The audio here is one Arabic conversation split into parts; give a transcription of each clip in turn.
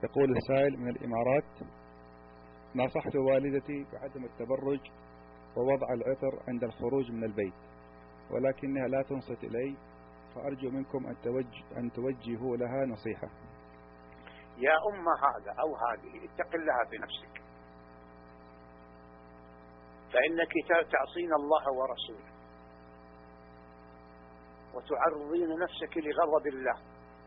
يقول السائل من الإمارات: نصحت والدتي بعدم التبرج ووضع العطر عند الخروج من البيت، ولكنها لا تنصت إلي، فأرجو منكم أن توجهوا لها نصيحة. يا هذا أو هذه، اتق الله بنفسك، فإنك تعصين الله ورسوله وتعرضين نفسك لغضب الله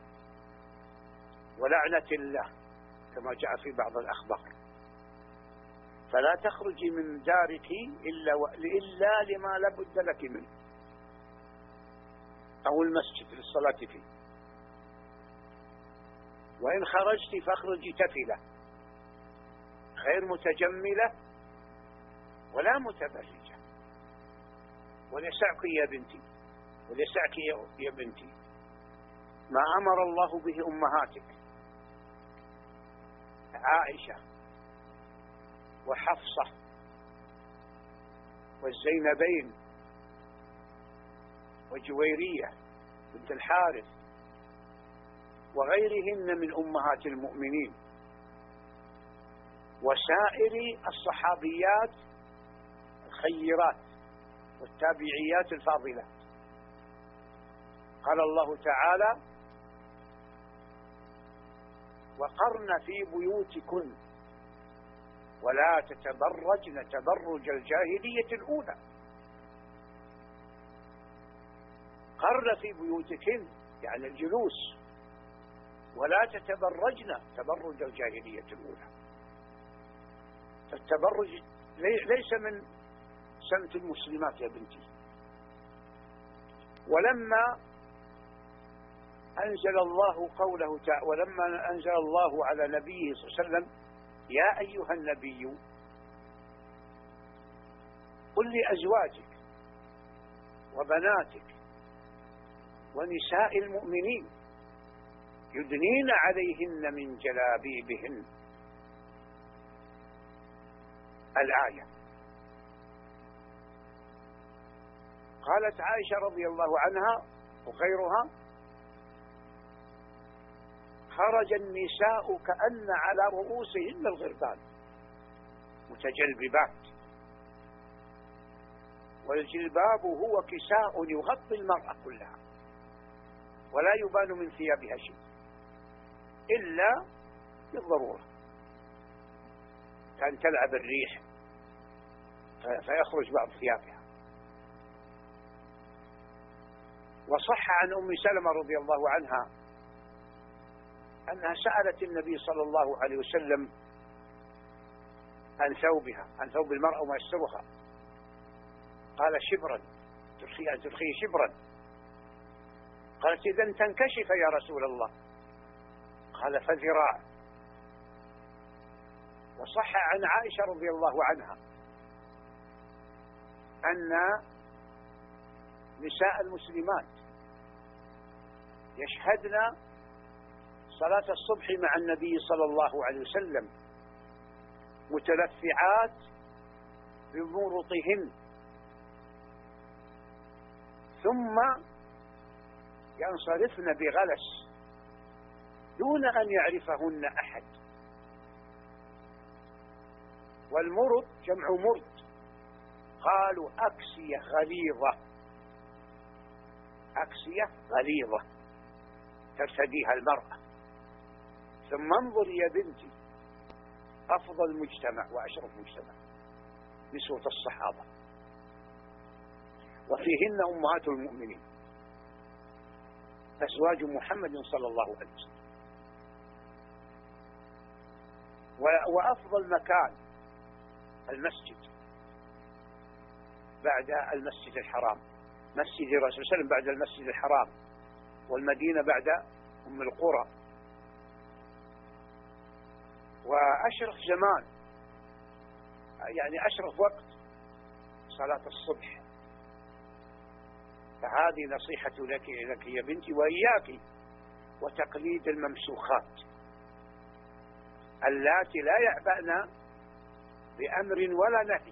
ولعنة الله كما جاء في بعض الأخبار. فلا تخرجي من دارك إلا لما لا بد لك منه، أو المسجد للصلاة فيه. وإن خرجت فاخرجي تفلة غير متجملة ولا متبرجة. وليسعك يا بنتي، وليسعك يا بنتي ما أمر الله به أمهاتك عائشة وحفصة والزينبين وجويرية بنت الحارث وغيرهن من أمهات المؤمنين وسائر الصحابيات الخيرات والتابعيات الفاضلات. قال الله تعالى: وقرن في بيوتكن ولا تتبرجن تبرج الجاهلية الأولى. قرن في بيوتكن يعني الجلوس، ولا تتبرجن تبرج الجاهلية الأولى. فالتبرج ليس من سنة المسلمات يا بنتي. ولما أنزل الله قوله تعالى، ولما أنزل الله على نبيه صلى الله عليه وسلم: يا أيها النبي قل لأزواجك وبناتك ونساء المؤمنين يدنين عليهن من جلابيبهن. الآية. قالت عائشة رضي الله عنها وغيرها: خرج النساء كأن على رؤوسهن الغربان متجلببات. والجلباب هو كساء يغطي المرأة كلها ولا يبان من ثيابها شيء إلا بالضرورة، كان تلعب الريح فيخرج بعض ثيابها. وصح عن أم سلمة رضي الله عنها أنها سألت النبي صلى الله عليه وسلم عن ثوبها، عن ثوب المرأة وما يسترها. قال: شبرا، ترخي شبرا. قالت: إذن تنكشف يا رسول الله. قال: فذراع. وصح عن عائشة رضي الله عنها أن نساء المسلمات يشهدن صلاة الصبح مع النبي صلى الله عليه وسلم متلفعات بمرطهن، ثم ينصرفن بغلس دون أن يعرفهن أحد. والمرط جمع مرط، قالوا أكسية غليظة، أكسية غليظة ترتديها المرأة. ثم انظر يا بنتي أفضل مجتمع وأشرف مجتمع نسوة الصحابة، وفيهن أمهات المؤمنين أزواج محمد صلى الله عليه وسلم. وأفضل مكان المسجد بعد المسجد الحرام، مسجد الرسول صلى الله عليه وسلم بعد المسجد الحرام، والمدينة بعد أم القرى. وأشرف زمان يعني أشرف وقت صلاة الصبح. فهذه نصيحة لك يا بنتي، وإياك وتقليد الممسوخات اللاتي لا يعبأن بأمر ولا نهي.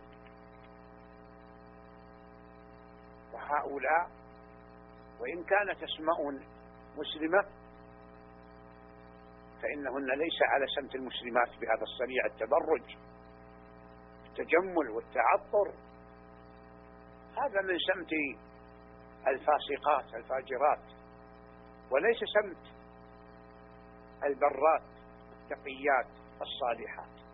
وهؤلاء وإن كانت أسماء مسلمة فإنهن ليس على سمت المسلمات بهذا الصريع التبرج، التجمل والتعطر، هذا من سمت الفاسقات الفاجرات، وليس سمت البرات التقيات الصالحات.